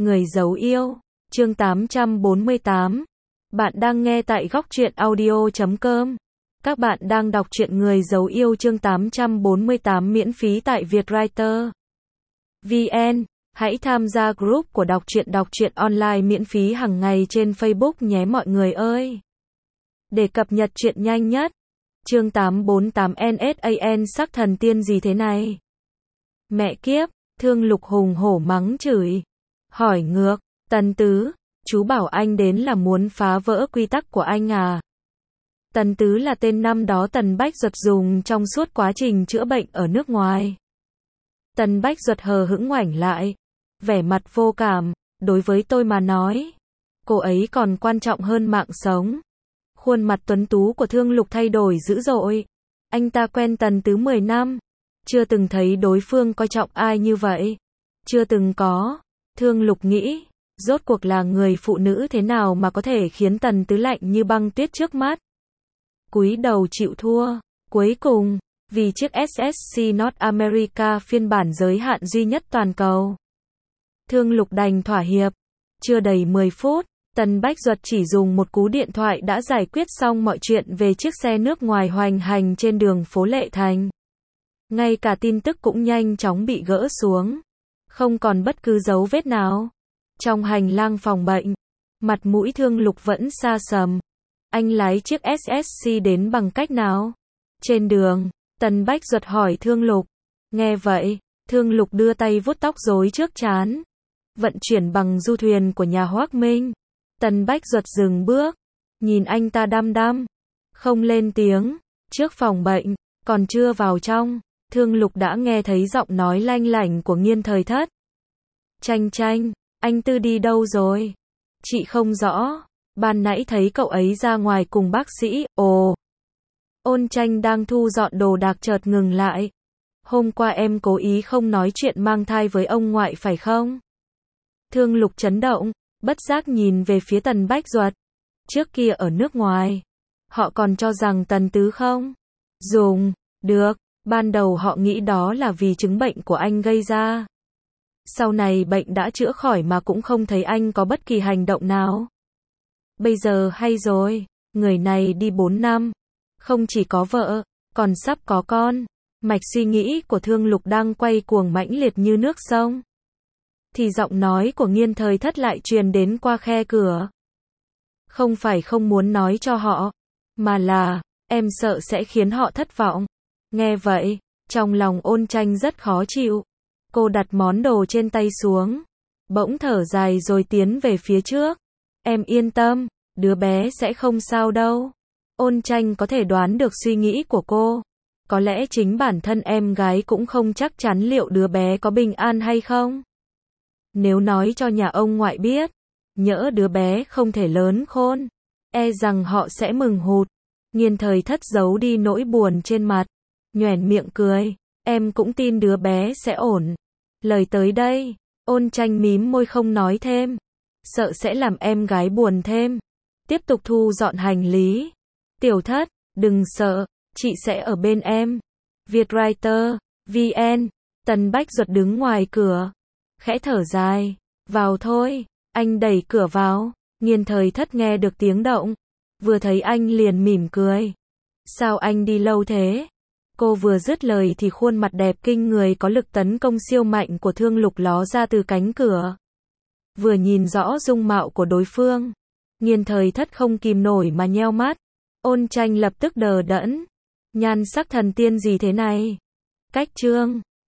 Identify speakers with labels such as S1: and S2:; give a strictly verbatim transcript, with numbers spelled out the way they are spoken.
S1: Người giấu yêu, chương tám trăm bốn mươi tám. Bạn đang nghe tại góc truyện audio chấm com. Các bạn đang đọc truyện Người giấu yêu chương tám trăm bốn mươi tám miễn phí tại Vietwriter chấm vn. Hãy tham gia group của đọc truyện đọc truyện online miễn phí hàng ngày trên Facebook nhé mọi người ơi. Để cập nhật truyện nhanh nhất. Chương tám trăm bốn mươi tám en ét a en sắc thần tiên gì thế này? Mẹ kiếp, Thương Lục hùng hổ mắng chửi. Hỏi ngược, Tần Tứ, chú bảo anh đến là muốn phá vỡ quy tắc của anh à? Tần Tứ là tên năm đó Tần Bách Duật dùng trong suốt quá trình chữa bệnh ở nước ngoài. Tần Bách Duật hờ hững ngoảnh lại, vẻ mặt vô cảm, đối với tôi mà nói, cô ấy còn quan trọng hơn mạng sống. Khuôn mặt tuấn tú của Thương Lục thay đổi dữ dội. Anh ta quen Tần Tứ mười năm, chưa từng thấy đối phương coi trọng ai như vậy. Chưa từng có. Thương Lục nghĩ, rốt cuộc là người phụ nữ thế nào mà có thể khiến Tần Tứ lạnh như băng tuyết trước mắt. Cúi đầu chịu thua. Cuối cùng, vì chiếc ét ét xê North America phiên bản giới hạn duy nhất toàn cầu, Thương Lục đành thỏa hiệp. Chưa đầy mười phút, Tần Bách Duật chỉ dùng một cú điện thoại đã giải quyết xong mọi chuyện về chiếc xe nước ngoài hoành hành trên đường phố Lệ Thành. Ngay cả tin tức cũng nhanh chóng bị gỡ xuống. Không còn bất cứ dấu vết nào. Trong hành lang phòng bệnh, mặt mũi Thương Lục vẫn xa sầm. Anh lái chiếc ét ét xê đến bằng cách nào? Trên đường, Tần Bách Duật hỏi Thương Lục. Nghe vậy, Thương Lục đưa tay vuốt tóc rối trước trán. Vận chuyển bằng du thuyền của nhà Hoác Minh. Tần Bách Duật dừng bước, nhìn anh ta đăm đăm, không lên tiếng. Trước phòng bệnh, còn chưa vào trong, Thương Lục đã nghe thấy giọng nói lanh lảnh của Nghiên Thời Thất. Tranh Tranh, anh Tư đi đâu rồi? Chị không rõ, ban nãy thấy cậu ấy ra ngoài cùng bác sĩ. Ồ. Ôn Tranh đang thu dọn đồ đạc chợt ngừng lại. Hôm qua em cố ý không nói chuyện mang thai với ông ngoại phải không? Thương Lục chấn động, bất giác nhìn về phía Tần Bách Duật. Trước kia ở nước ngoài, họ còn cho rằng Tần Tứ không dùng được. Ban đầu họ nghĩ đó là vì chứng bệnh của anh gây ra. Sau này bệnh đã chữa khỏi mà cũng không thấy anh có bất kỳ hành động nào. Bây giờ hay rồi, người này đi bốn năm, không chỉ có vợ, còn sắp có con. Mạch suy nghĩ của Thương Lục đang quay cuồng mãnh liệt như nước sông. Thì giọng nói của Nghiên Thời Thất lại truyền đến qua khe cửa. Không phải không muốn nói cho họ, mà là, em sợ sẽ khiến họ thất vọng. Nghe vậy, trong lòng Ôn Tranh rất khó chịu. Cô đặt món đồ trên tay xuống, bỗng thở dài rồi tiến về phía trước. Em yên tâm, đứa bé sẽ không sao đâu. Ôn Tranh có thể đoán được suy nghĩ của cô. Có lẽ chính bản thân em gái cũng không chắc chắn liệu đứa bé có bình an hay không. Nếu nói cho nhà ông ngoại biết, nhỡ đứa bé không thể lớn khôn, e rằng họ sẽ mừng hụt. Nghiên Thời Thất giấu đi nỗi buồn trên mặt, nhoẻn miệng cười. Em cũng tin đứa bé sẽ ổn. Lời tới đây, Ôn Tranh mím môi không nói thêm, sợ sẽ làm em gái buồn thêm. Tiếp tục thu dọn hành lý. Tiểu Thất, đừng sợ, chị sẽ ở bên em. Vietwriter chấm vn. Tần Bách Duật đứng ngoài cửa, khẽ thở dài. Vào thôi. Anh đẩy cửa vào. Nghiên Thời Thất nghe được tiếng động, vừa thấy anh liền mỉm cười. Sao anh đi lâu thế? Cô vừa dứt lời thì khuôn mặt đẹp kinh người có lực tấn công siêu mạnh của Thương Lục ló ra từ cánh cửa. Vừa nhìn rõ dung mạo của đối phương, Nghiên Thời Thất không kìm nổi mà nheo mắt. Ôn Tranh lập tức đờ đẫn. Nhan sắc thần tiên gì thế này? Cách chương